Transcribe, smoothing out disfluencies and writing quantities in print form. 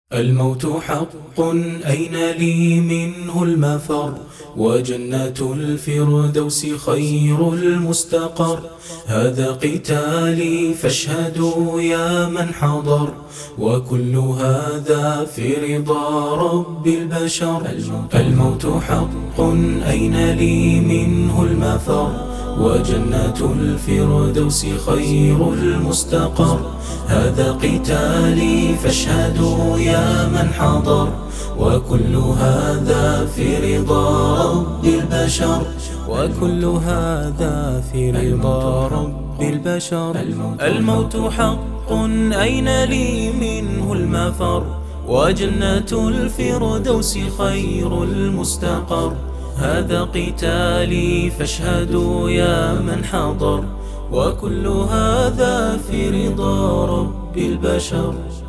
الموت حق أين لي منه المفر، وجنة الفردوس خير المستقر. هذا قتالي فاشهدوا يا من حضر، وكل هذا في رضا رب البشر. الموت حق أين لي منه المفر، وجنة الفردوس خير المستقر. هذا قتالي فاشهدوا يا من حضر، وكل هذا في رضا رب البشر. وكل هذا في رضا رب البشر. الموت حق أين لي منه المفر، وجنة الفردوس خير المستقر. هذا قتالي فاشهدوا يا من حضر، وكل هذا في رضا رب البشر.